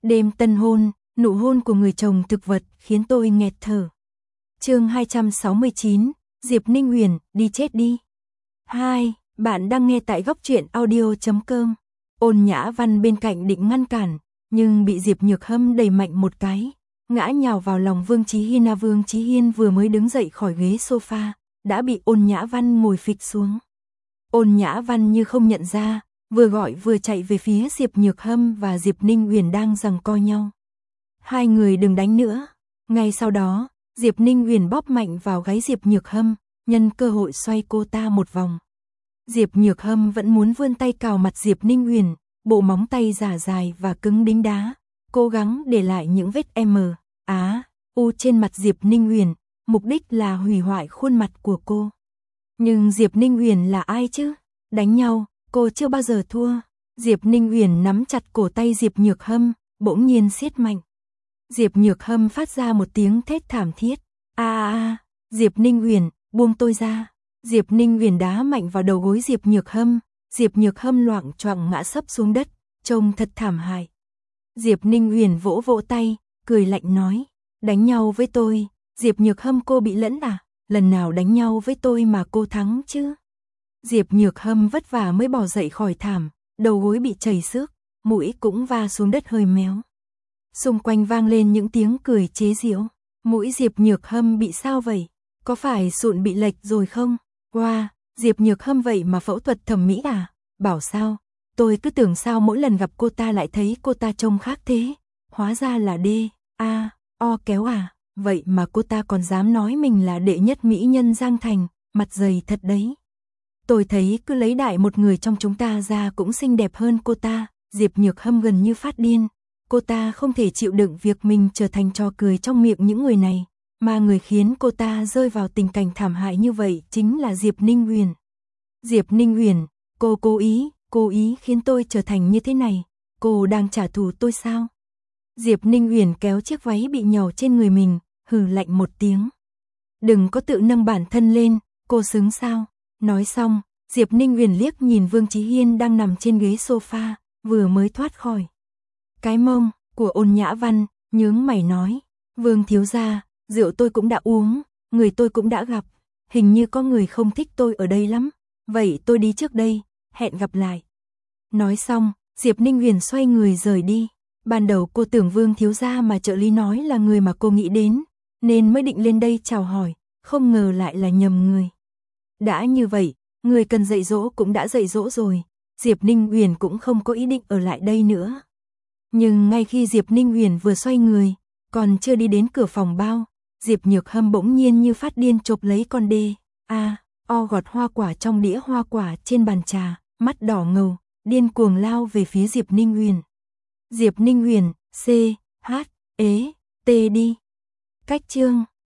Đêm tân hôn, nụ hôn của người chồng thực vật khiến tôi nghẹt thở. Chương 269, Diệp Ninh Huyền, đi chết đi. 2. Bạn đang nghe tại góc truyện audio.com. Ôn Nhã Văn bên cạnh định ngăn cản, nhưng bị Diệp Nhược Hâm đẩy mạnh một cái, ngã nhào vào lòng Vương Chí Hiên. Vương Chí Hiên vừa mới đứng dậy khỏi ghế sofa, đã bị Ôn Nhã Văn ngồi phịch xuống. Ôn Nhã Văn như không nhận ra, vừa gọi vừa chạy về phía Diệp Nhược Hâm và Diệp Ninh Huyền đang giằng co nhau. Hai người đừng đánh nữa. Ngay sau đó, Diệp Ninh Huyền bóp mạnh vào gáy Diệp Nhược Hâm, nhân cơ hội xoay cô ta một vòng. Diệp Nhược Hâm vẫn muốn vươn tay cào mặt Diệp Ninh Huyền, bộ móng tay giả dài và cứng đính đá, cố gắng để lại những vết U trên mặt Diệp Ninh Huyền, mục đích là hủy hoại khuôn mặt của cô. Nhưng Diệp Ninh Huyền là ai chứ? Đánh nhau, cô chưa bao giờ thua. Diệp Ninh Huyền nắm chặt cổ tay Diệp Nhược Hâm, bỗng nhiên siết mạnh. Diệp Nhược Hâm phát ra một tiếng thét thảm thiết. Diệp Ninh Huyền, buông tôi ra. Diệp Ninh Huyền đá mạnh vào đầu gối Diệp Nhược Hâm. Diệp Nhược Hâm loạng choạng ngã sấp xuống đất, trông thật thảm hại. Diệp Ninh Huyền vỗ vỗ tay, cười lạnh nói, đánh nhau với tôi. Diệp Nhược Hâm, cô bị lẫn à? Lần nào đánh nhau với tôi mà cô thắng chứ? Diệp Nhược Hâm vất vả mới bò dậy khỏi thảm, đầu gối bị chảy xước, mũi cũng va xuống đất hơi méo. Xung quanh vang lên những tiếng cười chế giễu. Mũi Diệp Nhược Hâm bị sao vậy? Có phải sụn bị lệch rồi không? Wow, Diệp Nhược Hâm vậy mà phẫu thuật thẩm mỹ à? Bảo sao? Tôi cứ tưởng sao mỗi lần gặp cô ta lại thấy cô ta trông khác thế. Hóa ra là O kéo à? Vậy mà cô ta còn dám nói mình là đệ nhất mỹ nhân Giang Thành, mặt dày thật đấy. Tôi thấy cứ lấy đại một người trong chúng ta ra cũng xinh đẹp hơn cô ta. Diệp Nhược Hâm gần như phát điên. Cô ta không thể chịu đựng việc mình trở thành trò cười trong miệng những người này, mà người khiến cô ta rơi vào tình cảnh thảm hại như vậy chính là Diệp Ninh Huyền. Diệp Ninh Huyền, cô cố ý khiến tôi trở thành như thế này. Cô đang trả thù tôi sao? Diệp Ninh Huyền kéo chiếc váy bị nhàu trên người mình, hừ lạnh một tiếng. Đừng có tự nâng bản thân lên, cô xứng sao? Nói xong, Diệp Ninh Huyền liếc nhìn Vương Chí Hiên đang nằm trên ghế sofa, vừa mới thoát khỏi cái mông của Ôn Nhã Văn, nhướng mày nói, Vương thiếu gia, rượu tôi cũng đã uống, người tôi cũng đã gặp, hình như có người không thích tôi ở đây lắm, vậy tôi đi trước đây, hẹn gặp lại. Nói xong, Diệp Ninh Huyền xoay người rời đi. Ban đầu cô tưởng Vương thiếu gia mà trợ lý nói là người mà cô nghĩ đến, nên mới định lên đây chào hỏi, không ngờ lại là nhầm người. Đã như vậy, người cần dạy dỗ cũng đã dạy dỗ rồi, Diệp Ninh Huyền cũng không có ý định ở lại đây nữa. Nhưng ngay khi Diệp Ninh Huyền vừa xoay người, còn chưa đi đến cửa phòng bao, Diệp Nhược Hâm bỗng nhiên như phát điên chộp lấy con gọt hoa quả trong đĩa hoa quả trên bàn trà, mắt đỏ ngầu, điên cuồng lao về phía Diệp Ninh Huyền. Diệp Ninh Huyền, đi. Cách chương